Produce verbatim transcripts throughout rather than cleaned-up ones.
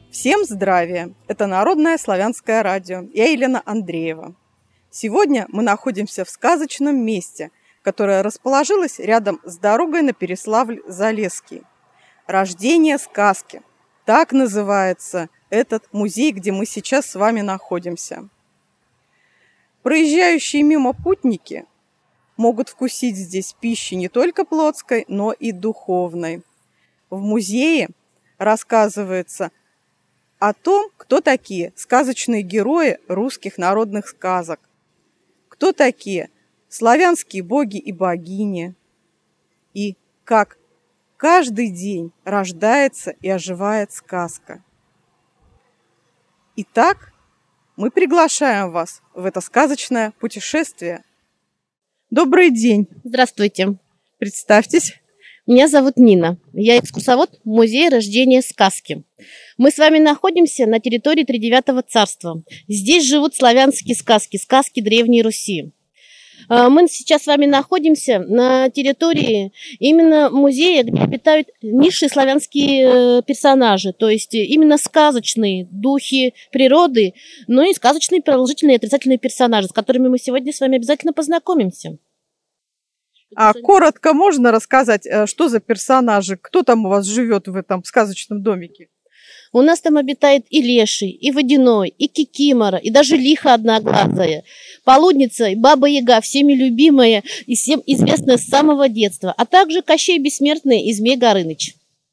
Всем здравия! Это Народное славянское радио. Я Елена Андреева. Сегодня мы находимся в сказочном месте, которое расположилось рядом с дорогой на Переславль-Залесский. Рождение сказки. Так называется этот музей, где мы сейчас с вами находимся. Проезжающие мимо путники могут вкусить здесь пищи не только плотской, но и духовной. В музее рассказывается о том, кто такие сказочные герои русских народных сказок, кто такие славянские боги и богини, и как каждый день рождается и оживает сказка. Итак, мы приглашаем вас в это сказочное путешествие. Добрый день! Здравствуйте! Представьтесь. Меня зовут Нина. Я экскурсовод Музея рождения сказки. Мы с вами находимся на территории Тридевятого царства. Здесь живут славянские сказки, сказки Древней Руси. Мы сейчас с вами находимся на территории именно музея, где обитают низшие славянские персонажи, то есть именно сказочные духи природы, но и сказочные положительные и отрицательные персонажи, с которыми мы сегодня с вами обязательно познакомимся. А коротко можно рассказать, что за персонажи, кто там у вас живет в этом сказочном домике? У нас там обитает и леший, и водяной, и кикимора, и даже лиха одноглазая, полудница, и баба-яга, всеми любимая и всем известная с самого детства, а также Кощей Бессмертный и Змей Горыныч.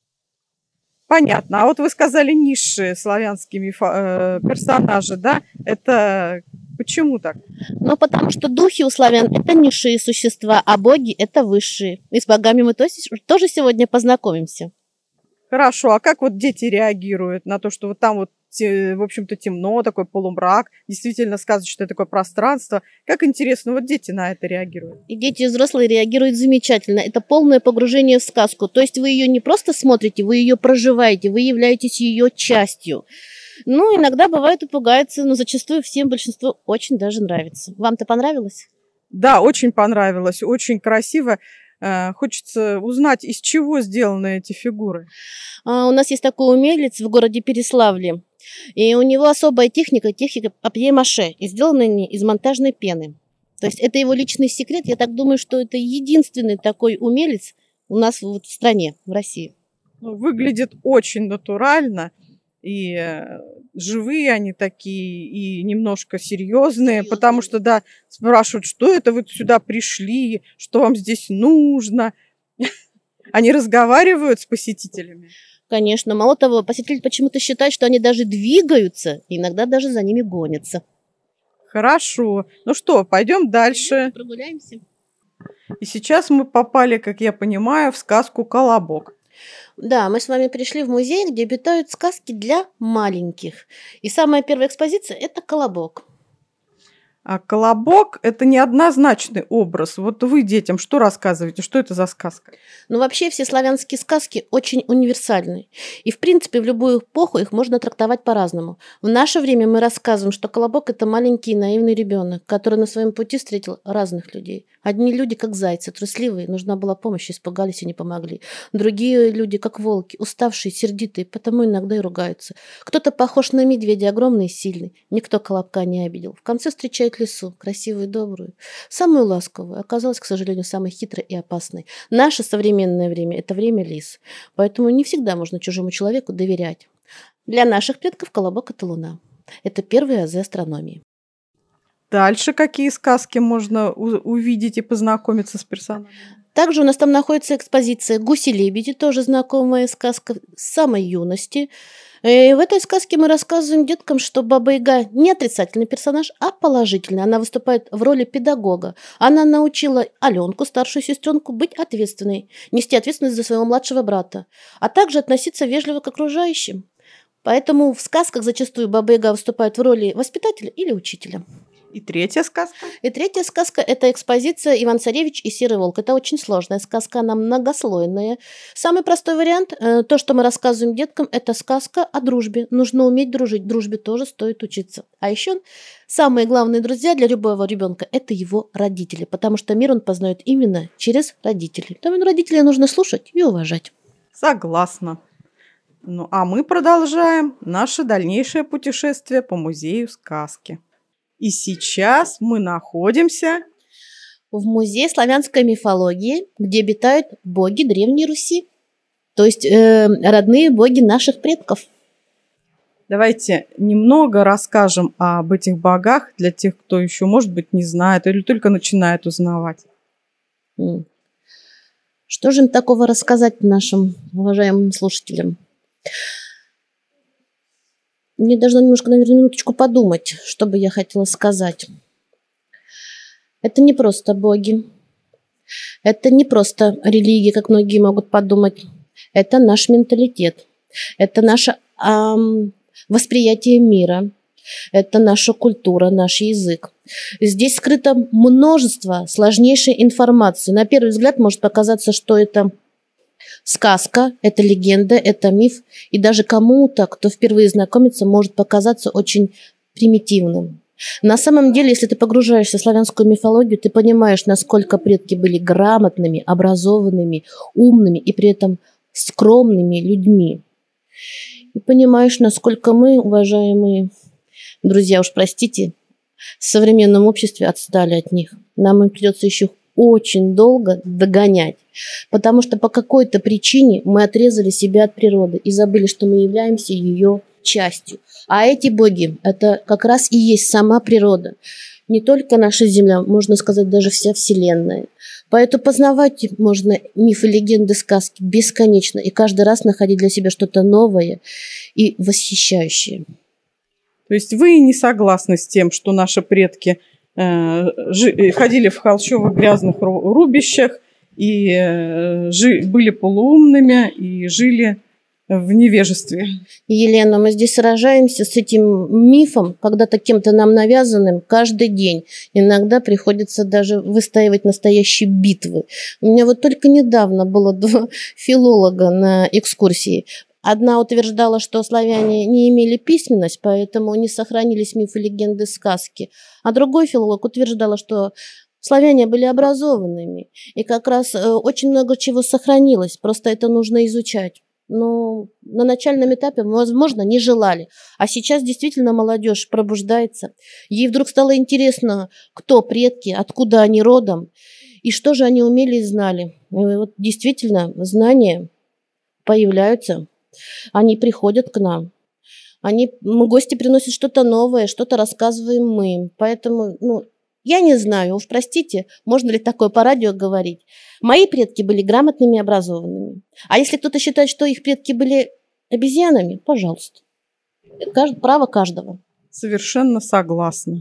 Понятно. А вот вы сказали низшие славянские мифо- э, персонажи, да? Это почему так? Ну, потому что духи у славян – это низшие существа, а боги – это высшие. И с богами мы тоже сегодня познакомимся. Хорошо. А как вот дети реагируют на то, что вот там вот, в общем-то, темно, такой полумрак, действительно сказочное такое пространство? Как интересно, вот дети на это реагируют? И дети, и взрослые реагируют замечательно. Это полное погружение в сказку. То есть вы ее не просто смотрите, вы ее проживаете, вы являетесь ее частью. Ну, иногда бывает и пугается, но зачастую всем большинству очень даже нравится. Вам-то понравилось? Да, очень понравилось, очень красиво. Хочется узнать, из чего сделаны эти фигуры. А, у нас есть такой умелец в городе Переславле, и у него особая техника, техника папье-маше, и сделаны они из монтажной пены. То есть это его личный секрет. Я так думаю, что это единственный такой умелец у нас вот в стране, в России. Выглядит очень натурально. И живые они такие, и немножко серьезные, Серьезно. Потому что, да, спрашивают, что это вы сюда пришли, что вам здесь нужно. Они разговаривают с посетителями? Конечно. Мало того, посетитель почему-то считает, что они даже двигаются, и иногда даже за ними гонятся. Хорошо. Ну что, пойдем дальше. Прогуляемся. И сейчас мы попали, как я понимаю, в сказку «Колобок». Да, мы с вами пришли в музей, где обитают сказки для маленьких. И самая первая экспозиция – это «Колобок». А «Колобок» – это неоднозначный образ. Вот вы детям что рассказываете? Что это за сказка? Ну, вообще все славянские сказки очень универсальны. И, в принципе, в любую эпоху их можно трактовать по-разному. В наше время мы рассказываем, что Колобок – это маленький наивный ребенок, который на своем пути встретил разных людей. Одни люди, как зайцы, трусливые, нужна была помощь, испугались и не помогли. Другие люди, как волки, уставшие, сердитые, потому иногда и ругаются. Кто-то похож на медведя, огромный и сильный. Никто Колобка не обидел. В конце встречает лису, красивую и добрую. Самую ласковую, оказалась, к сожалению, самой хитрой и опасной. Наше современное время – это время лис. Поэтому не всегда можно чужому человеку доверять. Для наших предков Колобок – это луна. Это первые азы астрономии. Дальше какие сказки можно увидеть и познакомиться с персонажами? Также у нас там находится экспозиция «Гуси-лебеди», тоже знакомая сказка с самой юности. И в этой сказке мы рассказываем деткам, что Баба-Яга не отрицательный персонаж, а положительный. Она выступает в роли педагога. Она научила Аленку, старшую сестренку, быть ответственной, нести ответственность за своего младшего брата, а также относиться вежливо к окружающим. Поэтому в сказках зачастую Баба-Яга выступает в роли воспитателя или учителя. И третья сказка? И третья сказка – это экспозиция «Иван-Царевич и Серый волк». Это очень сложная сказка, она многослойная. Самый простой вариант, то, что мы рассказываем деткам, это сказка о дружбе. Нужно уметь дружить, дружбе тоже стоит учиться. А еще самые главные друзья для любого ребенка – это его родители, потому что мир он познает именно через родителей. Поэтому родителей нужно слушать и уважать. Согласна. Ну, а мы продолжаем наше дальнейшее путешествие по музею сказки. И сейчас мы находимся В музее славянской мифологии, где обитают боги Древней Руси, то есть э, родные боги наших предков. Давайте немного расскажем об этих богах для тех, кто еще, может быть, не знает или только начинает узнавать. М. Что же им такого рассказать нашим уважаемым слушателям? Мне должно немножко, наверное, минуточку подумать, что бы я хотела сказать. Это не просто боги. Это не просто религия, как многие могут подумать. Это наш менталитет. Это наше ам, восприятие мира. Это наша культура, наш язык. Здесь скрыто множество сложнейшей информации. На первый взгляд может показаться, что это сказка, это легенда, это миф. И даже кому-то, кто впервые знакомится, может показаться очень примитивным. На самом деле, если ты погружаешься в славянскую мифологию, ты понимаешь, насколько предки были грамотными, образованными, умными и при этом скромными людьми. И понимаешь, насколько мы, уважаемые друзья, уж простите, в современном обществе отстали от них. Нам им придется еще очень долго догонять, потому что по какой-то причине мы отрезали себя от природы и забыли, что мы являемся ее частью. А эти боги – это как раз и есть сама природа. Не только наша Земля, можно сказать, даже вся Вселенная. Поэтому познавать можно мифы, легенды, сказки бесконечно и каждый раз находить для себя что-то новое и восхищающее. То есть вы не согласны с тем, что наши предки э, жи- ходили в холщовых грязных ру- рубищах и э, жи- были полуумными и жили в невежестве? Елена, мы здесь сражаемся с этим мифом, когда-то кем-то нам навязанным каждый день. Иногда приходится даже выстаивать настоящие битвы. У меня вот только недавно было два филолога на экскурсии. Одна утверждала, что славяне не имели письменность, поэтому не сохранились мифы, легенды, сказки. А другой филолог утверждала, что славяне были образованными. И как раз э, очень много чего сохранилось, просто это нужно изучать. Но на начальном этапе, возможно, не желали. А сейчас действительно молодежь пробуждается. Ей вдруг стало интересно, кто предки, откуда они родом, и что же они умели и знали. И вот действительно знания появляются, они приходят к нам. Они, гости приносят что-то новое, что-то рассказываем мы им. Поэтому, ну, я не знаю, уж простите, можно ли такое по радио говорить. Мои предки были грамотными и образованными. А если кто-то считает, что их предки были обезьянами, пожалуйста. Это право каждого. Совершенно согласна.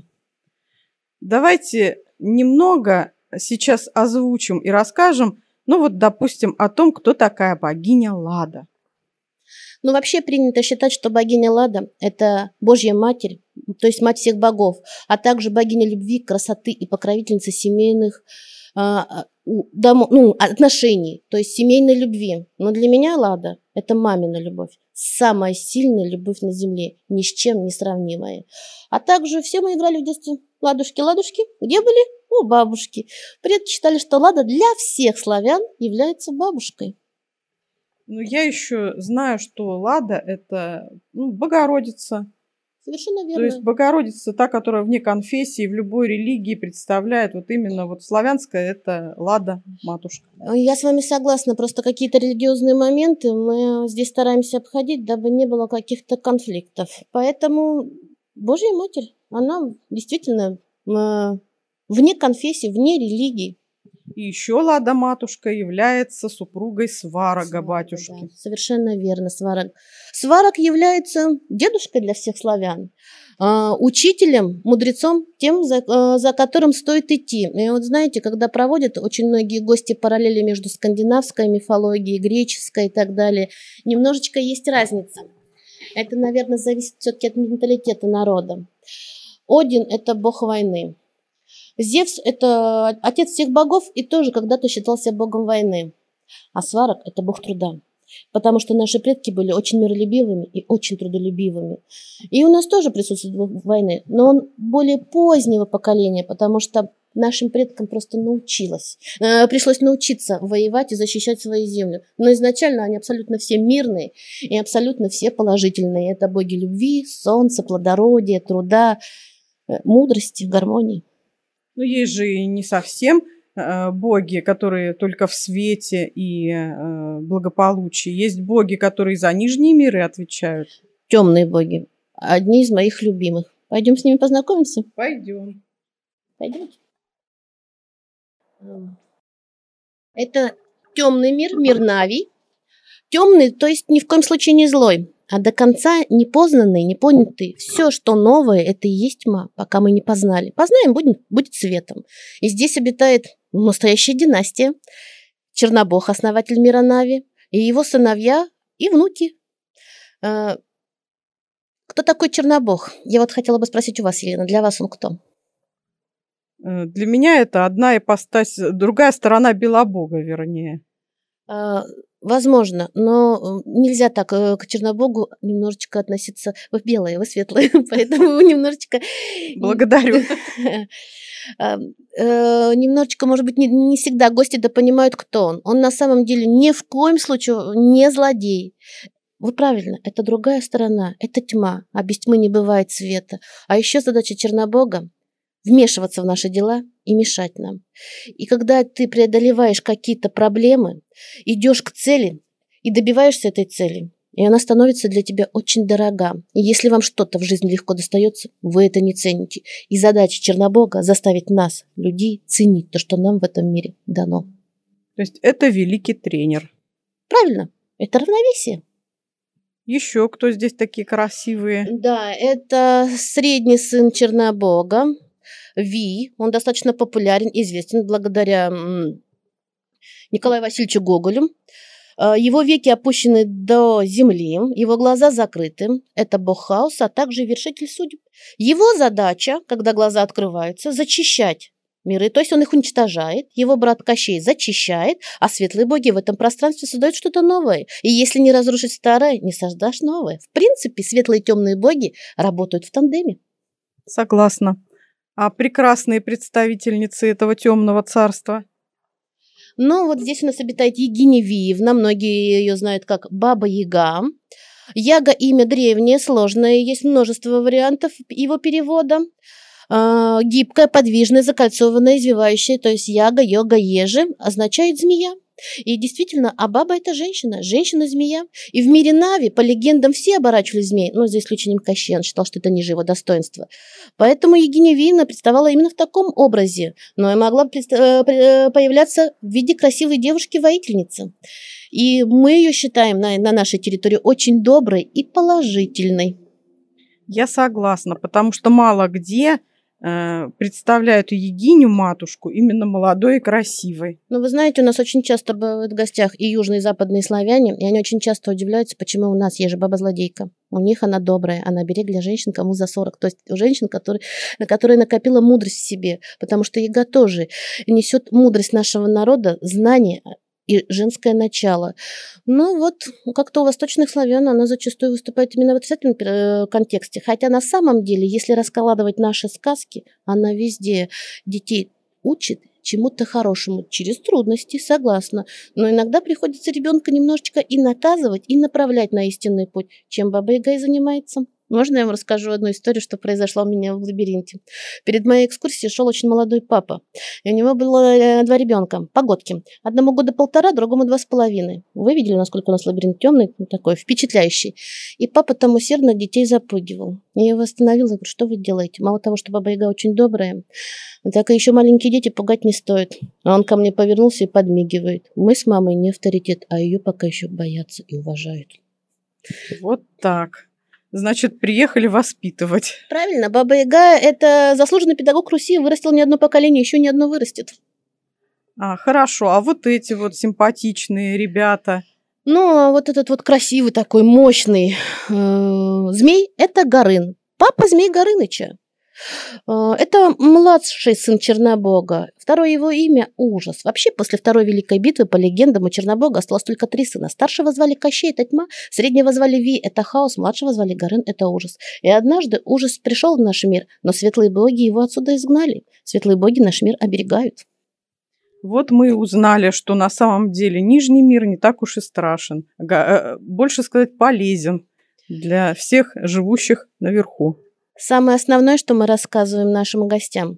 Давайте немного сейчас озвучим и расскажем, ну вот, допустим, о том, кто такая богиня Лада. Ну, вообще принято считать, что богиня Лада – это Божья Матерь, то есть мать всех богов, а также богиня любви, красоты и покровительница семейных а, дом, ну, отношений, то есть семейной любви. Но для меня Лада – это мамина любовь, самая сильная любовь на земле, ни с чем не сравнимая. А также все мы играли в детстве ладушки, ладушки, где были? У бабушки. Предки считали, что Лада для всех славян является бабушкой. Ну, я еще знаю, что Лада – это ну, Богородица. Совершенно верно. То есть Богородица, та, которая вне конфессии, в любой религии представляет, вот именно вот славянская – это Лада, матушка. Я с вами согласна, просто какие-то религиозные моменты мы здесь стараемся обходить, дабы не было каких-то конфликтов. Поэтому Божья Матерь, она действительно э, вне конфессии, вне религии. И еще Лада матушка является супругой Сварога, Сварога, батюшки. да, совершенно верно, Сварог. Сварог является дедушкой для всех славян, э, учителем, мудрецом, тем, за, э, за которым стоит идти. И вот знаете, когда проводят очень многие гости параллели между скандинавской мифологией, греческой и так далее, немножечко есть разница. Это, наверное, зависит все-таки от менталитета народа. Один – это бог войны. Зевс – это отец всех богов и тоже когда-то считался богом войны. А Сварог – это бог труда. Потому что наши предки были очень миролюбивыми и очень трудолюбивыми. И у нас тоже присутствует бог войны, но он более позднего поколения, потому что Нашим предкам просто научилась, э, пришлось научиться воевать и защищать свою землю. Но изначально они абсолютно все мирные и абсолютно все положительные. Это боги любви, солнца, плодородия, труда, э, мудрости, гармонии. Ну, есть же и не совсем э, боги, которые только в свете и э, благополучии. Есть боги, которые за нижние миры отвечают. Темные боги. Одни из моих любимых. Пойдем с ними познакомимся? Пойдем. Пойдемте. Это темный мир, мир Нави. Темный, то есть ни в коем случае не злой, а до конца непознанный, непонятый. Все, что новое, это и есть тьма, пока мы не познали. Познаем, будет, будет светом. И здесь обитает настоящая династия. Чернобог, основатель мира Нави, и его сыновья и внуки. Кто такой Чернобог? Я вот хотела бы спросить у вас, Елена, для вас он кто? Для меня это одна ипостась, другая сторона Белобога, вернее. Возможно, но нельзя так к Чернобогу немножечко относиться. Вы белые, вы светлые, поэтому немножечко... Благодарю. Немножечко, может быть, не, не всегда гости да понимают, кто он. Он на самом деле ни в коем случае не злодей. Вы правильно, это другая сторона, это тьма, а без тьмы не бывает света. А еще задача Чернобога вмешиваться в наши дела и мешать нам. И когда ты преодолеваешь какие-то проблемы, идешь к цели и добиваешься этой цели, и она становится для тебя очень дорога. И если вам что-то в жизни легко достается, вы это не цените. И задача Чернобога заставить нас, людей, ценить то, что нам в этом мире дано. То есть это великий тренер. Правильно, это равновесие. Еще кто здесь такие красивые? Да, это средний сын Чернобога, Ви. Он достаточно популярен, известен благодаря Николаю Васильевичу Гоголю. Его веки опущены до земли, его глаза закрыты. Это бог хаоса, а также вершитель судеб. Его задача, когда глаза открываются, зачищать миры, то есть он их уничтожает, его брат Кощей зачищает, а светлые боги в этом пространстве создают что-то новое. И если не разрушить старое, не создашь новое. В принципе, светлые и темные боги работают в тандеме. Согласна. А прекрасные представительницы этого темного царства? Ну, вот здесь у нас обитает Егиня Виевна, многие ее знают как Баба Яга. Яга – имя древнее, сложное, есть множество вариантов его перевода. Uh, гибкая, подвижная, закольцованная, извивающая, то есть яга, йога, ежи, означает змея. И действительно, а баба – это женщина, женщина-змея. И в мире Нави, по легендам, все оборачивались змеи, но за исключением Кощея, он считал, что это ниже его достоинства. Поэтому Егиня Виевна представала именно в таком образе, но и могла появляться в виде красивой девушки-воительницы. И мы ее считаем на, на нашей территории очень доброй и положительной. Я согласна, потому что мало где представляют Егиню, матушку, именно молодой и красивой. Ну, вы знаете, у нас очень часто бывают в гостях и южные, и западные славяне, и они очень часто удивляются, почему у нас есть же баба-злодейка. У них она добрая, она берег для женщин, кому за сорок. То есть у женщин, которые, которая накопила мудрость в себе, потому что яга тоже несет мудрость нашего народа, знание и женское начало. Ну вот, как-то у восточных славян она зачастую выступает именно в отрицательном контексте. Хотя на самом деле, если раскладывать наши сказки, она везде детей учит чему-то хорошему, через трудности, согласна. Но иногда приходится ребенка немножечко и наказывать, и направлять на истинный путь, чем Баба Яга и занимается. Можно я вам расскажу одну историю, что произошло у меня в лабиринте? Перед моей экскурсией шел очень молодой папа. И у него было два ребенка, погодки. Одному года полтора, другому два с половиной. Вы видели, насколько у нас лабиринт темный, такой, впечатляющий. И папа там усердно детей запугивал. Я его остановила, говорю, что вы делаете? Мало того, что Баба Яга очень добрая, так и еще маленькие дети пугать не стоит. А он ко мне повернулся и подмигивает. Мы с мамой не авторитет, а ее пока еще боятся и уважают. Вот так. Значит, приехали воспитывать. Правильно, Баба Яга – это заслуженный педагог Руси, вырастил не одно поколение, еще не одно вырастет. А, хорошо, а вот эти вот симпатичные ребята? Ну, а вот этот вот красивый такой, мощный э, змей – это Горын. Папа змей Горыныча. А, Это младший сын Чернобога. Второе его имя– Ужас. Вообще, после Второй Великой битвы, по легендам, у Чернобога осталось только три сына. Старшего звали Кощей– это тьма, среднего звали Ви– это хаос, младшего звали Горын– это ужас. И однажды Ужас пришел в наш мир, но светлые боги его отсюда изгнали. Светлые боги наш мир оберегают. Вот мы и узнали, что на самом деле Нижний мир не так уж и страшен. Га- э, Больше сказать, полезен для всех живущих наверху. Самое основное, что мы рассказываем нашим гостям.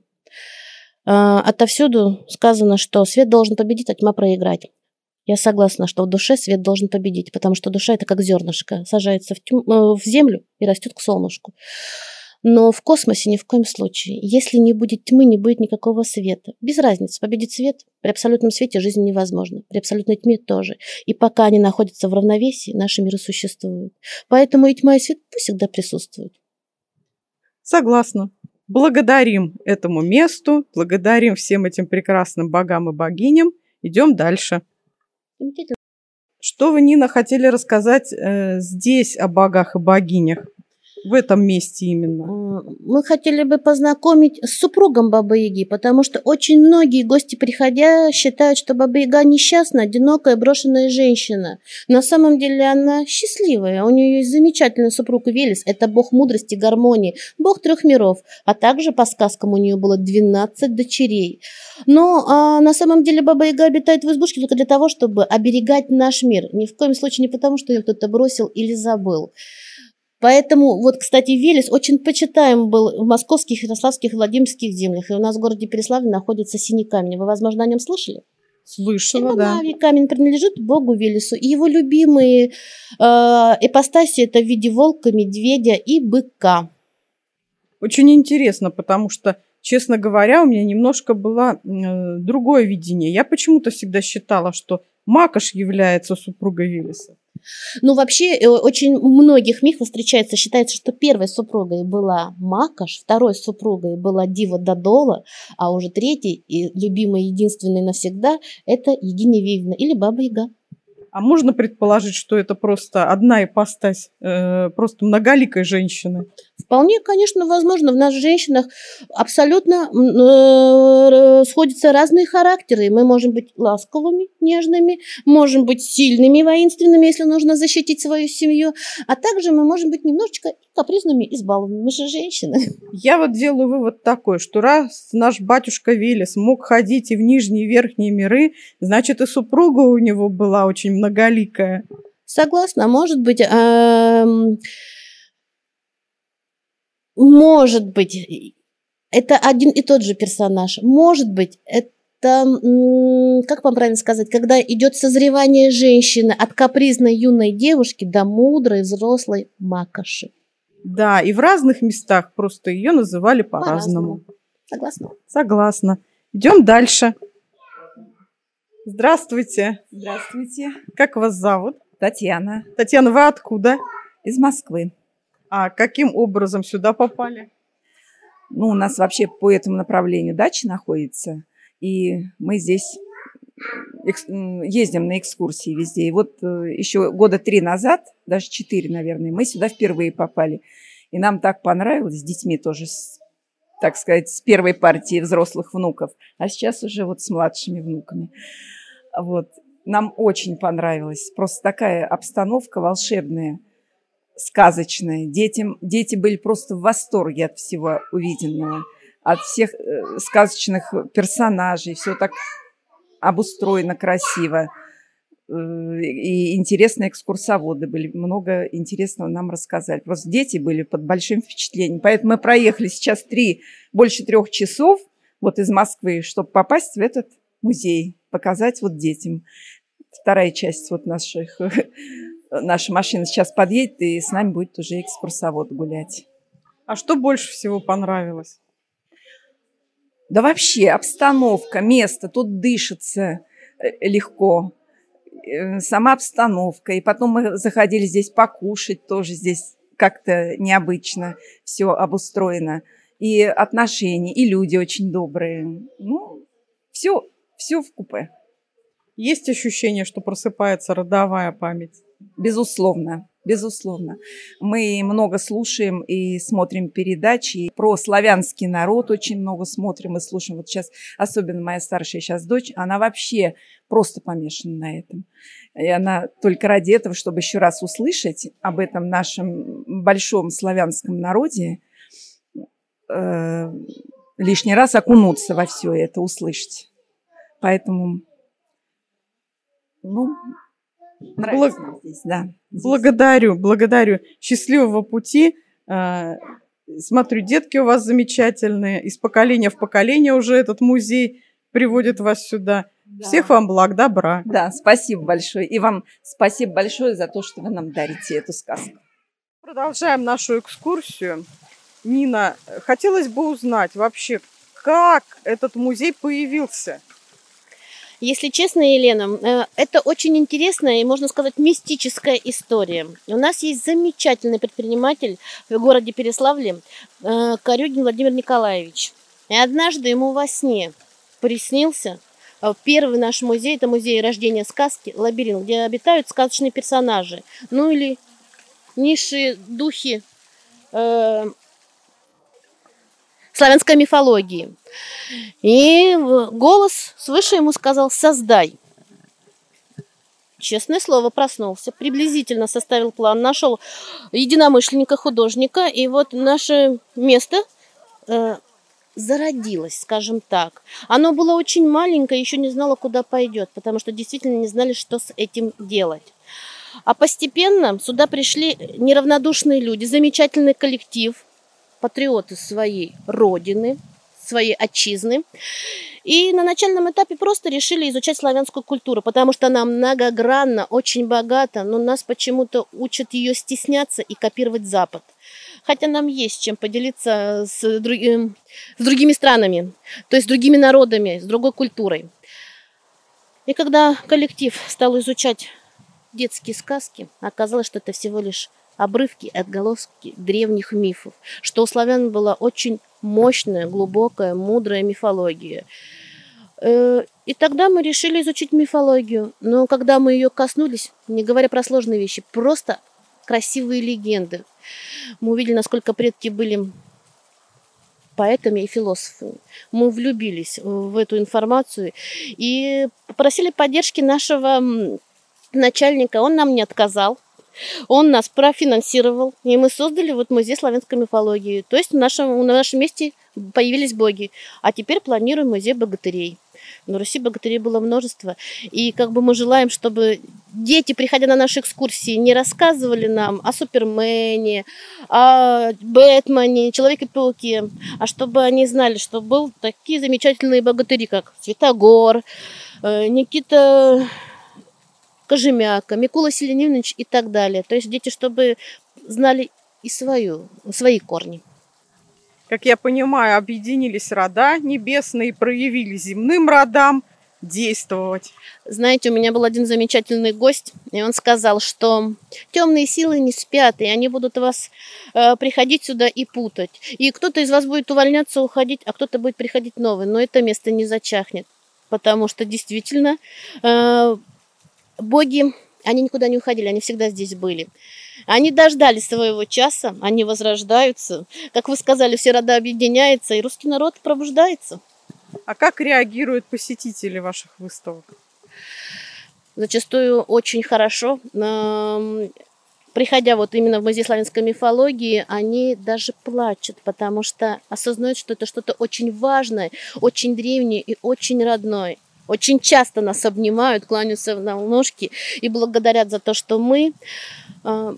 А, Отовсюду сказано, что свет должен победить, а тьма проиграть. Я согласна, что в душе свет должен победить, потому что душа это как зернышко, сажается в, тьму- э, в землю и растет к солнышку. Но в космосе ни в коем случае. Если не будет тьмы, не будет никакого света. Без разницы, победит свет. При абсолютном свете жизнь невозможна. При абсолютной тьме тоже. И пока они находятся в равновесии, наши миры существуют. Поэтому и тьма, и свет пусть всегда присутствуют. Согласна. Благодарим этому месту, благодарим всем этим прекрасным богам и богиням. Идем дальше. Замечательно. Что вы, Нина, хотели рассказать э, здесь о богах и богинях? В этом месте именно. А, Мы хотели бы познакомить с супругом Бабы-Яги, потому что очень многие гости, приходя, считают, что Баба-Яга несчастная, одинокая, брошенная женщина. На самом деле она счастливая. У нее есть замечательный супруг Велес. Это бог мудрости, гармонии, бог трех миров. А также, по сказкам, у нее было двенадцать дочерей. Но а, на самом деле Баба-Яга обитает в избушке только для того, чтобы оберегать наш мир. Ни в коем случае не потому, что ее кто-то бросил или забыл. Поэтому, вот, кстати, Велес очень почитаем был в московских, ярославских и владимирских землях. И у нас в городе Переславле находится синий камень. Вы, возможно, о нем слышали? Слышала, да. Синий камень принадлежит богу Велесу. И его любимые э, ипостаси это в виде волка, медведя и быка. Очень интересно, потому что, честно говоря, у меня немножко было э, другое видение. Я почему-то всегда считала, что Макаш является супругой Велеса. Ну, вообще, э, очень у многих мифов встречается, считается, что первой супругой была Макаш, второй супругой была Дива Додола, а уже третьей и любимой, единственной навсегда, это Егиня Вивна или Баба Яга. А можно предположить, что это просто одна ипостась, э, просто многоликой женщины? Вполне, конечно, возможно. В нас, женщинах, абсолютно э, сходятся разные характеры. Мы можем быть ласковыми, нежными, можем быть сильными, воинственными, если нужно защитить свою семью, а также мы можем быть немножечко капризными, избалованными. Мы же женщины. Я вот делаю вывод такой, что раз наш батюшка Велес мог ходить и в нижние и верхние миры, значит, и супруга у него была очень многоликая. Согласна. Может быть... эм, Может быть, это один и тот же персонаж. Может быть, это, м, как вам правильно сказать, когда идет созревание женщины от капризной юной девушки до мудрой взрослой Макоши. Да, и в разных местах просто ее называли по-разному. Согласна. Согласна. Идем дальше. Здравствуйте. Здравствуйте, Как вас зовут? Татьяна Татьяна, вы откуда? из Москвы. А каким образом сюда попали? Ну, у нас вообще по этому направлению дача находится, и мы здесь экс- м, ездим на экскурсии везде. И вот э, еще года три назад, даже четыре, наверное, мы сюда впервые попали. И нам так понравилось, с детьми тоже, с, так сказать, с первой партии взрослых внуков, а сейчас уже вот с младшими внуками. Вот. Нам очень понравилось. Просто такая обстановка волшебная, сказочная. Детям, дети были просто в восторге от всего увиденного, от всех э, сказочных персонажей. Все так обустроено красиво. Э, И интересные экскурсоводы были. Много интересного нам рассказали. Просто дети были под большим впечатлением. Поэтому мы проехали сейчас три, больше трех часов вот из Москвы, чтобы попасть в этот музей, показать вот детям. Вторая часть вот наших, наша машина сейчас подъедет, и с нами будет уже экскурсовод гулять. А что больше всего понравилось? Да вообще обстановка, место, тут дышится э, легко. Э, Сама обстановка. И потом мы заходили здесь покушать, тоже здесь как-то необычно все обустроено. И отношения, и люди очень добрые. Ну, все, все вкупе. Есть ощущение, что просыпается родовая память? Безусловно, Безусловно. Мы много слушаем и смотрим передачи. И про славянский народ очень много смотрим и слушаем. Вот сейчас, особенно моя старшая сейчас дочь, она вообще просто помешана на этом. И она только ради этого, чтобы еще раз услышать об этом нашем большом славянском народе, э, лишний раз окунуться во все это, услышать. Поэтому, ну... Нравится нам здесь, да. Здесь. Благодарю, благодарю. Счастливого пути. Смотрю, детки у вас замечательные. Из поколения в поколение уже этот музей приводит вас сюда. Да. Всех вам благ, добра. Да, спасибо большое. И вам спасибо большое за то, что вы нам дарите эту сказку. Продолжаем нашу экскурсию. Нина, хотелось бы узнать вообще, как этот музей появился? Если честно, Елена, это очень интересная и, можно сказать, мистическая история. У нас есть замечательный предприниматель в городе Переславле, Корюгин Владимир Николаевич. И однажды ему во сне приснился первый наш музей, это музей рождения сказки, лабиринт, где обитают сказочные персонажи, ну или низшие духи э, славянской мифологии. И голос свыше ему сказал: создай. Честное слово, проснулся, приблизительно составил план, нашел единомышленника, художника, и вот наше место э, зародилось, скажем так. Оно было очень маленькое, еще не знало, куда пойдет, потому что действительно не знали, что с этим делать. А постепенно сюда пришли неравнодушные люди, замечательный коллектив, патриоты своей родины, своей отчизны. И на начальном этапе просто решили изучать славянскую культуру, потому что она многогранна, очень богата, но нас почему-то учат ее стесняться и копировать Запад. Хотя нам есть чем поделиться с, другим, с другими странами, то есть с другими народами, с другой культурой. И когда коллектив стал изучать детские сказки, оказалось, что это всего лишь обрывки, отголоски древних мифов, что у славян была очень мощная, глубокая, мудрая мифология. И тогда мы решили изучить мифологию. Но когда мы ее коснулись, не говоря про сложные вещи, просто красивые легенды, мы увидели, насколько предки были поэтами и философами. Мы влюбились в эту информацию и попросили поддержки нашего начальника. Он нам не отказал. Он нас профинансировал, и мы создали вот музей славянской мифологии. То есть в нашем, на нашем месте появились боги. А теперь планируем музей богатырей. На Руси богатырей было множество. И как бы мы желаем, чтобы дети, приходя на наши экскурсии, не рассказывали нам о Супермене, о Бэтмене, Человеке-пауке, а чтобы они знали, что был такие замечательные богатыри, как Святогор, Никита Кожемяка, Микула Селенинович и так далее. То есть дети, чтобы знали и свою, свои корни. Как я понимаю, объединились рода небесные, проявили земным родам действовать. Знаете, у меня был один замечательный гость, и он сказал, что темные силы не спят, и они будут вас э, приходить сюда и путать. И кто-то из вас будет увольняться, уходить, а кто-то будет приходить новый. Но это место не зачахнет, потому что действительно... Э, Боги, они никуда не уходили, они всегда здесь были. Они дождались своего часа, они возрождаются. Как вы сказали, все рода объединяются, и русский народ пробуждается. А как реагируют посетители ваших выставок? Зачастую очень хорошо. Приходя вот именно в музей славянской мифологии, они даже плачут, потому что осознают, что это что-то очень важное, очень древнее и очень родное. Очень часто нас обнимают, кланяются на ножки и благодарят за то, что мы, э,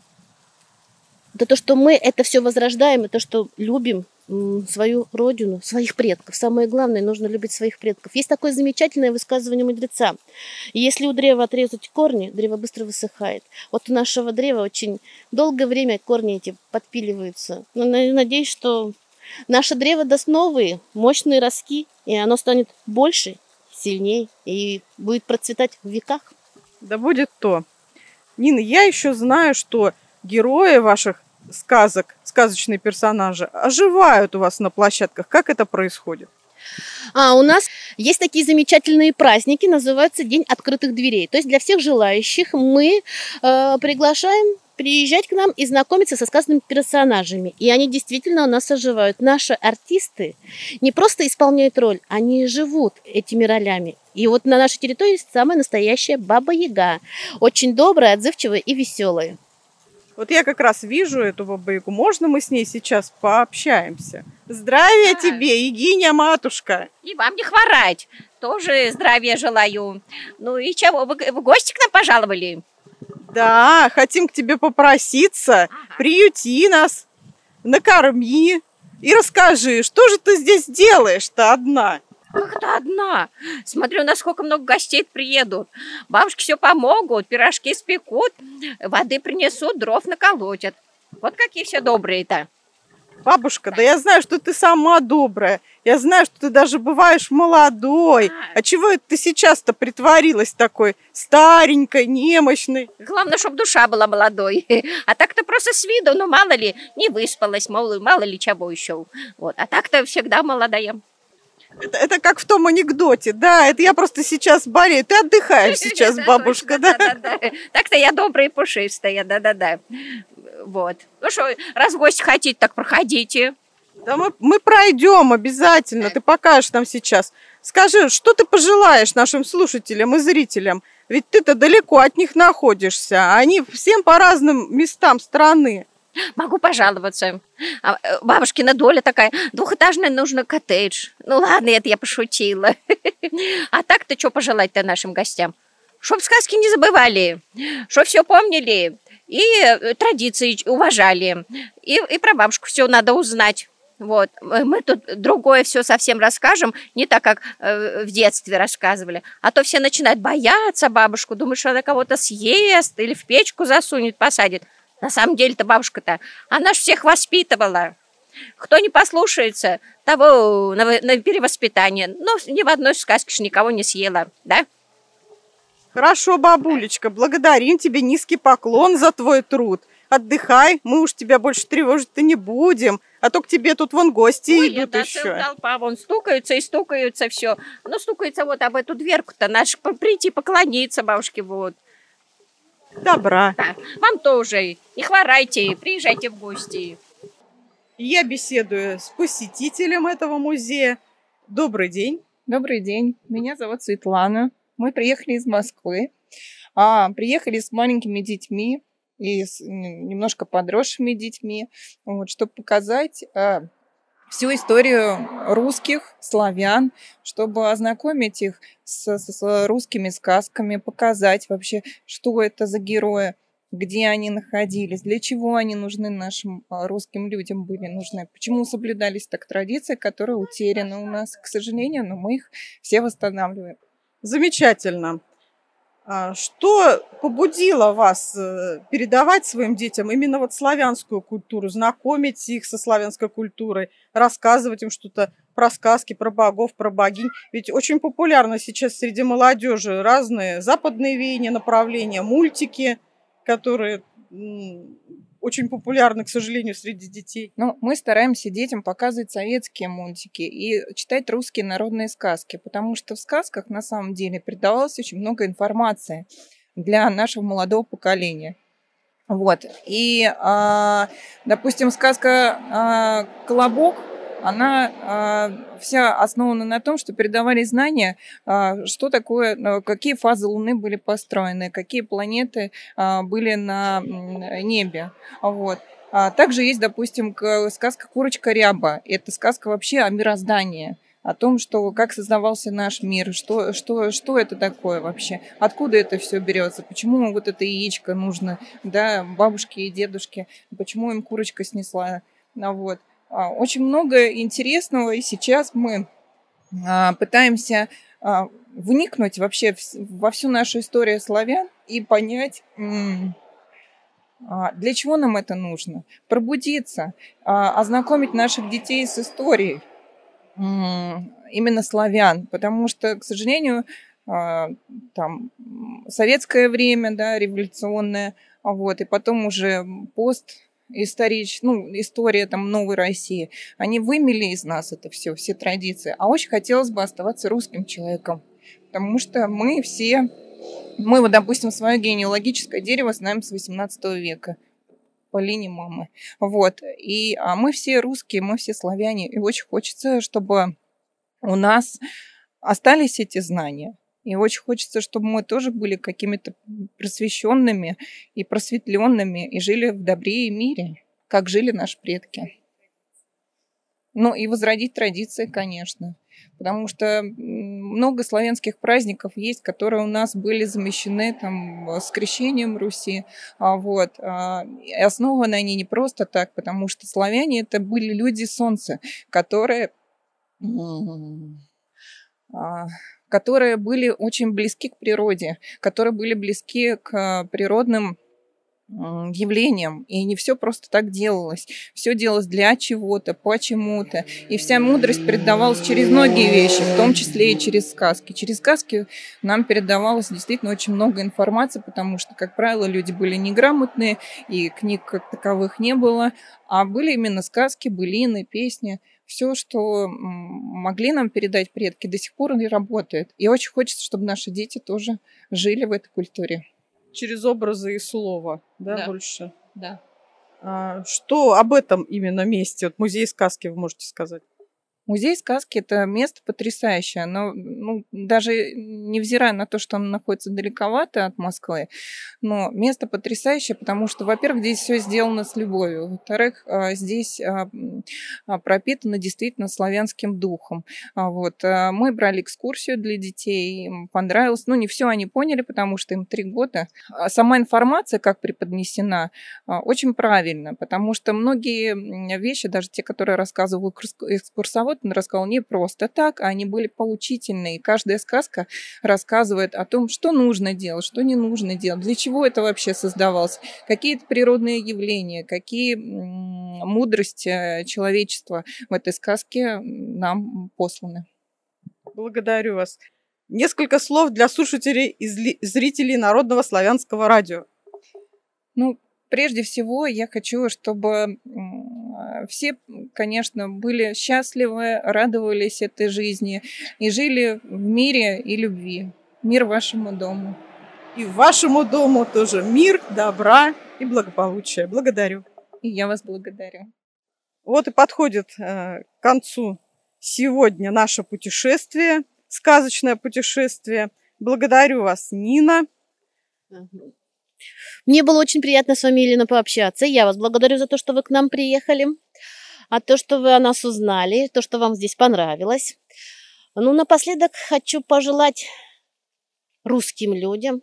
за то, что мы это все возрождаем, и то, что любим э, свою родину, своих предков. Самое главное, нужно любить своих предков. Есть такое замечательное высказывание мудреца. Если у древа отрезать корни, древо быстро высыхает. Вот у нашего древа очень долгое время корни эти подпиливаются. Но надеюсь, что наше древо даст новые, мощные ростки, и оно станет больше, сильней и будет процветать в веках. Да будет то. Нина, я еще знаю, что герои ваших сказок, сказочные персонажи, оживают у вас на площадках. Как это происходит? А у нас есть такие замечательные праздники, называются День открытых дверей. То есть для всех желающих мы э, приглашаем приезжать к нам и знакомиться со сказанными персонажами. И они действительно у нас оживают. Наши артисты не просто исполняют роль, они живут этими ролями. И вот на нашей территории есть самая настоящая Баба-Яга. Очень добрая, отзывчивая и веселая. Вот я как раз вижу эту Бабу-Ягу. Можно мы с ней сейчас пообщаемся? Здравия Да. тебе, Егиня, матушка! И вам не хворать. Тоже здравия желаю. Ну и чего, вы в гости к нам пожаловали? Да, хотим к тебе попроситься. Ага. Приюти нас, накорми и расскажи, что же ты здесь делаешь-то одна? Как это одна? Смотрю, насколько много гостей приедут. Бабушки все помогут, пирожки спекут, воды принесут, дров наколотят. Вот какие все добрые-то. Бабушка, да я знаю, что ты сама добрая. Я знаю, что ты даже бываешь молодой. А чего это ты сейчас-то притворилась такой старенькой, немощной? Главное, чтобы душа была молодой. А так-то просто с виду, ну мало ли, не выспалась, мало, мало ли чего еще. Вот. А так-то всегда молодая. Это, это как в том анекдоте. Да, это я просто сейчас болею. Ты отдыхаешь сейчас, бабушка, да? Да-да-да. Так-то я добрая и пушистая, да-да-да. Вот. Ну что, раз в гости хотите, так проходите. Да мы, мы пройдем обязательно. Ты покажешь нам сейчас. Скажи, что ты пожелаешь нашим слушателям и зрителям? Ведь ты-то далеко от них находишься. а Они всем по разным местам страны. Могу пожаловаться. А, э, Бабушкина доля такая, двухэтажный нужно коттедж. Ну ладно, это я пошутила. А так-то что пожелать-то нашим гостям? Чтоб сказки не забывали, чтоб все помнили и э, традиции уважали. И, и про бабушку все надо узнать. Вот. Мы тут другое все совсем расскажем, не так, как э, в детстве рассказывали. А то все начинают бояться бабушку, думают, что она кого-то съест или в печку засунет, посадит. На самом деле-то бабушка-то, она ж всех воспитывала. Кто не послушается, того на, на перевоспитание. Но ни в одной сказке ж никого не съела, да? Хорошо, бабулечка, благодарим тебе, низкий поклон за твой труд. Отдыхай, мы уж тебя больше тревожить-то не будем, а то к тебе тут вон гости Ой, идут да, еще. целая толпа, вон стукаются и стукаются все. Ну, стукаются вот об эту дверку-то, наш прийти поклониться бабушке, вот. Добра. Да. Вам тоже. Не хворайте, приезжайте в гости. Я беседую с посетителем этого музея. Добрый день. Добрый день, меня зовут Светлана. Мы приехали из Москвы, а, приехали с маленькими детьми и с немножко подросшими детьми, вот, чтобы показать а, всю историю русских, славян, чтобы ознакомить их с, с, с русскими сказками, показать вообще, что это за герои, где они находились, для чего они нужны нашим а, русским людям были нужны, почему соблюдались так традиции, которые утеряны у нас, к сожалению, но мы их все восстанавливаем. Замечательно. А что побудило вас э, передавать своим детям именно вот славянскую культуру, знакомить их со славянской культурой, рассказывать им что-то про сказки, про богов, про богинь? Ведь очень популярно сейчас среди молодежи разные западные веяния, направления, мультики, которые м, очень популярны, к сожалению, среди детей. Ну, мы стараемся детям показывать советские мультики и читать русские народные сказки, потому что в сказках на самом деле передавалось очень много информации для нашего молодого поколения. Вот. И, а, допустим, сказка а, «Колобок», она а, вся основана на том, что передавали знания, а, что такое, какие фазы Луны были построены, какие планеты а, были на небе. Вот. А также есть, допустим, сказка «Курочка Ряба». Это сказка вообще о мироздании, о том, что, как создавался наш мир, что, что, что это такое вообще, откуда это все берется, почему вот это яичко нужно, да, бабушке и дедушке, почему им курочка снесла. Вот. Очень много интересного, и сейчас мы пытаемся вникнуть вообще во всю нашу историю славян и понять, для чего нам это нужно. Пробудиться, ознакомить наших детей с историей именно славян, потому что, к сожалению, там советское время, да, революционное, вот, и потом уже пост историч, ну, история там новой России, они вымели из нас это все, все традиции. А очень хотелось бы оставаться русским человеком, потому что мы все Мы, вот, допустим, свое генеалогическое дерево знаем с восемнадцатого века по линии мамы. Вот. И, а мы все русские, мы все славяне. И очень хочется, чтобы у нас остались эти знания. И очень хочется, чтобы мы тоже были какими-то просвещенными и просветленными и жили в добре и мире, как жили наши предки. Ну и возродить традиции, конечно. Потому что много славянских праздников есть, которые у нас были замещены там, с крещением Руси. А вот. И основаны они не просто так, потому что славяне это были люди солнца, которые, которые были очень близки к природе, которые были близки к природным явлениям, и не все просто так делалось. Все делалось для чего-то, почему-то. И вся мудрость передавалась через многие вещи, в том числе и через сказки. Через сказки нам передавалось действительно очень много информации, потому что, как правило, люди были неграмотные, и книг как таковых не было, а были именно сказки, былины, песни. Все, что могли нам передать предки, до сих пор и работает. И очень хочется, чтобы наши дети тоже жили в этой культуре. Через образы и слова, да, Да. больше? Да. А, что об этом именно месте, вот музей сказки, вы можете сказать? Музей сказки – это место потрясающее. Но ну, даже невзирая на то, что оно находится далековато от Москвы, но место потрясающее, потому что, во-первых, здесь все сделано с любовью. Во-вторых, здесь пропитано действительно славянским духом. Вот. Мы брали экскурсию для детей, им понравилось. Ну, не все они поняли, потому что им три года. Сама информация, как преподнесена, очень правильно, потому что многие вещи, даже те, которые рассказывал экскурсовод, он рассказал не просто так, а они были поучительные. Каждая сказка рассказывает о том, что нужно делать, что не нужно делать, для чего это вообще создавалось, какие-то природные явления, какие мудрости человечества в этой сказке нам посланы. Благодарю вас. Несколько слов для слушателей и зрителей Народного славянского радио. Ну, прежде всего, я хочу, чтобы все, конечно, были счастливы, радовались этой жизни и жили в мире и любви. Мир вашему дому. И вашему дому тоже мир, добра и благополучия. Благодарю. И я вас благодарю. Вот и подходит э, к концу сегодня наше путешествие, сказочное путешествие. Благодарю вас, Нина. Мне было очень приятно с вами, Елена, пообщаться. Я вас благодарю за то, что вы к нам приехали, а то, что вы о нас узнали, то, что вам здесь понравилось. Ну, напоследок хочу пожелать русским людям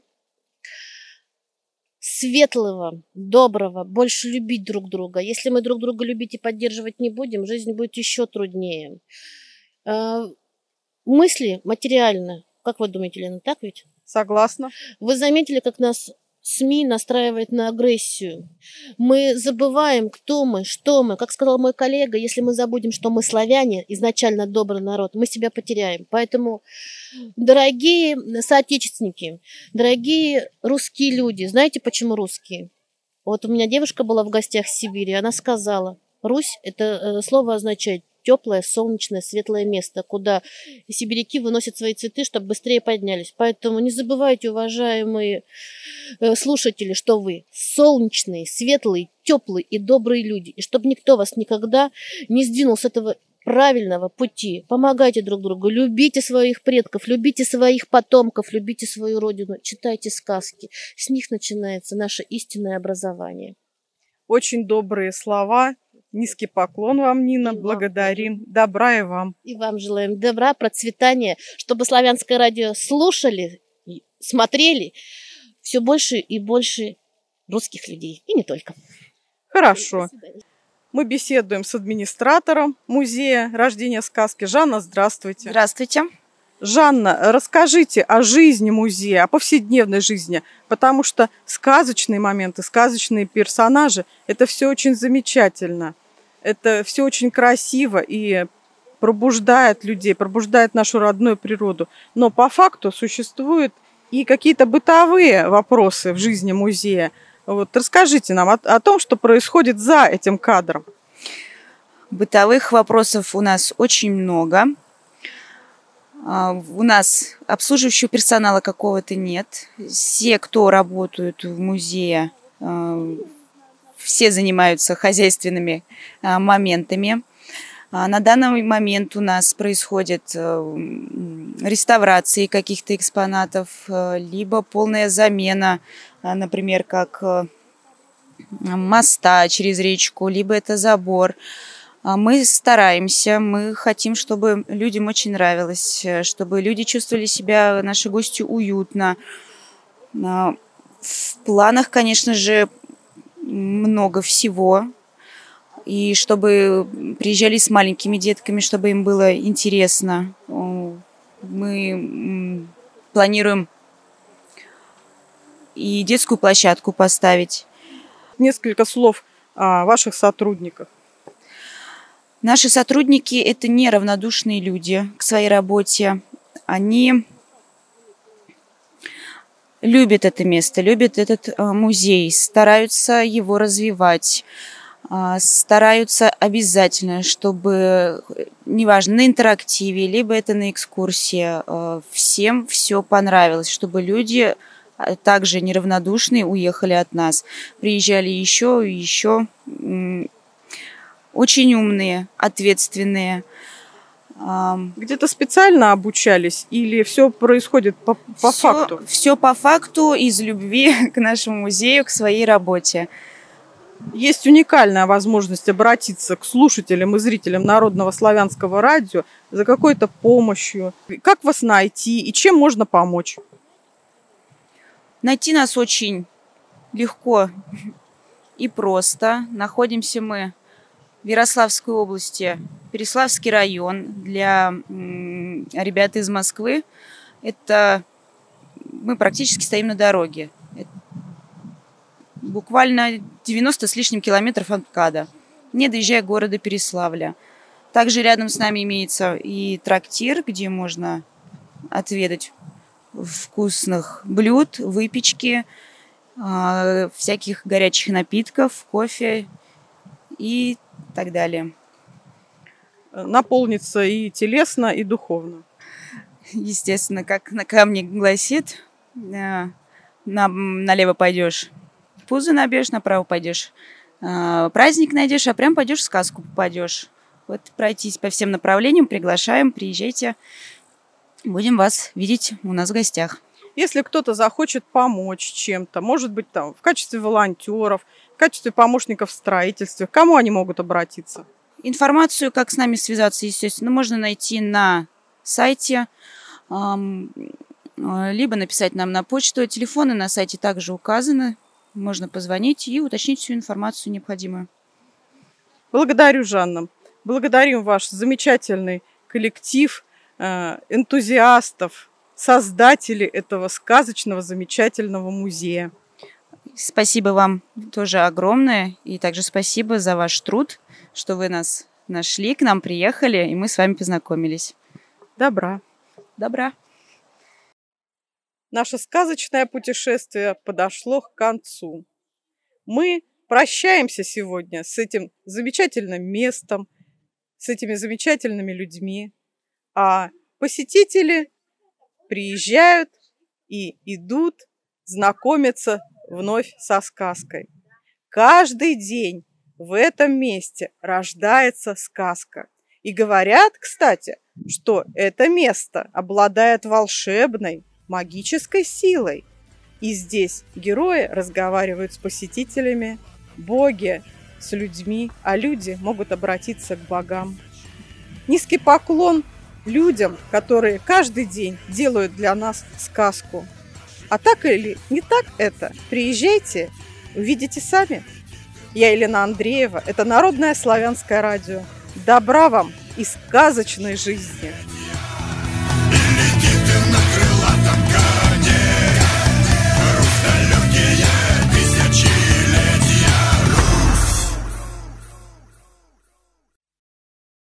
светлого, доброго, больше любить друг друга. Если мы друг друга любить и поддерживать не будем, жизнь будет еще труднее. Мысли материально. Как вы думаете, Лена, так ведь? Согласна. Вы заметили, как нас СМИ настраивает на агрессию. Мы забываем, кто мы, что мы. Как сказал мой коллега, если мы забудем, что мы славяне, изначально добрый народ, мы себя потеряем. Поэтому, дорогие соотечественники, дорогие русские люди, знаете, почему русские? Вот у меня девушка была в гостях в Сибири, она сказала, Русь, это слово означает теплое, солнечное, светлое место, куда сибиряки выносят свои цветы, чтобы быстрее поднялись. Поэтому не забывайте, уважаемые слушатели, что вы солнечные, светлые, теплые и добрые люди. И чтобы никто вас никогда не сдвинул с этого правильного пути. Помогайте друг другу, любите своих предков, любите своих потомков, любите свою родину, читайте сказки. С них начинается наше истинное образование. Очень добрые слова. Низкий поклон вам, Нина, благодарим. Добра и вам. И вам желаем добра, процветания, чтобы славянское радио слушали, смотрели все больше и больше русских людей. И не только. Хорошо. Мы беседуем с администратором музея рождения сказки. Жанна, здравствуйте. Здравствуйте. Жанна, расскажите о жизни музея, о повседневной жизни, потому что сказочные моменты, сказочные персонажи – это все очень замечательно. Это все очень красиво и пробуждает людей, пробуждает нашу родную природу. Но по факту существуют и какие-то бытовые вопросы в жизни музея. Вот, расскажите нам о, о том, что происходит за этим кадром. Бытовых вопросов у нас очень много. У нас обслуживающего персонала какого-то нет. Все, кто работают в музее, все занимаются хозяйственными моментами. На данный момент у нас происходит реставрации каких-то экспонатов, либо полная замена, например, как моста через речку, либо это забор. Мы стараемся, мы хотим, чтобы людям очень нравилось, чтобы люди чувствовали себя, наши гости, уютно. В планах, конечно же, много всего. И чтобы приезжали с маленькими детками, чтобы им было интересно. Мы планируем и детскую площадку поставить. Несколько слов о ваших сотрудниках. Наши сотрудники – это неравнодушные люди к своей работе. Они любят это место, любят этот музей, стараются его развивать, стараются обязательно, чтобы, неважно, на интерактиве, либо это на экскурсии, всем все понравилось, чтобы люди также неравнодушные уехали от нас, приезжали еще и еще. Очень умные, ответственные. Где-то специально обучались или все происходит по, по все, факту? Все по факту, из любви к нашему музею, к своей работе. Есть уникальная возможность обратиться к слушателям и зрителям Народного славянского радио за какой-то помощью. Как вас найти и чем можно помочь? Найти нас очень легко и просто. Находимся мы в Ярославской области, Переславский район. Для ребят из Москвы это мы практически стоим на дороге. Это буквально девяносто с лишним километров от МКАДа, не доезжая города Переславля. Также рядом с нами имеется и трактир, где можно отведать вкусных блюд, выпечки, всяких горячих напитков, кофе и так далее. Наполнится и телесно, и духовно. Естественно, как на камне гласит, на, налево пойдешь, пузо набьешь, направо пойдешь, праздник найдешь, а прям пойдешь в сказку попадешь. Вот пройтись по всем направлениям, приглашаем, приезжайте, будем вас видеть у нас в гостях. Если кто-то захочет помочь чем-то, может быть, там в качестве волонтеров, в качестве помощников в строительстве, к кому они могут обратиться? Информацию, как с нами связаться, естественно, можно найти на сайте, либо написать нам на почту. Телефоны на сайте также указаны. Можно позвонить и уточнить всю информацию необходимую. Благодарю, Жанна. Благодарим ваш замечательный коллектив энтузиастов, создателей этого сказочного, замечательного музея. Спасибо вам тоже огромное. И также спасибо за ваш труд, что вы нас нашли, к нам приехали, и мы с вами познакомились. Добра. Добра. Наше сказочное путешествие подошло к концу. Мы прощаемся сегодня с этим замечательным местом, с этими замечательными людьми, а посетители приезжают и идут знакомиться вновь со сказкой. Каждый день в этом месте рождается сказка. И говорят, кстати, что это место обладает волшебной, магической силой. И здесь герои разговаривают с посетителями, боги с людьми, а люди могут обратиться к богам. Низкий поклон людям, которые каждый день делают для нас сказку. А так или не так это? Приезжайте, увидите сами. Я Елена Андреева. Это Народное славянское радио. Добра вам и сказочной жизни!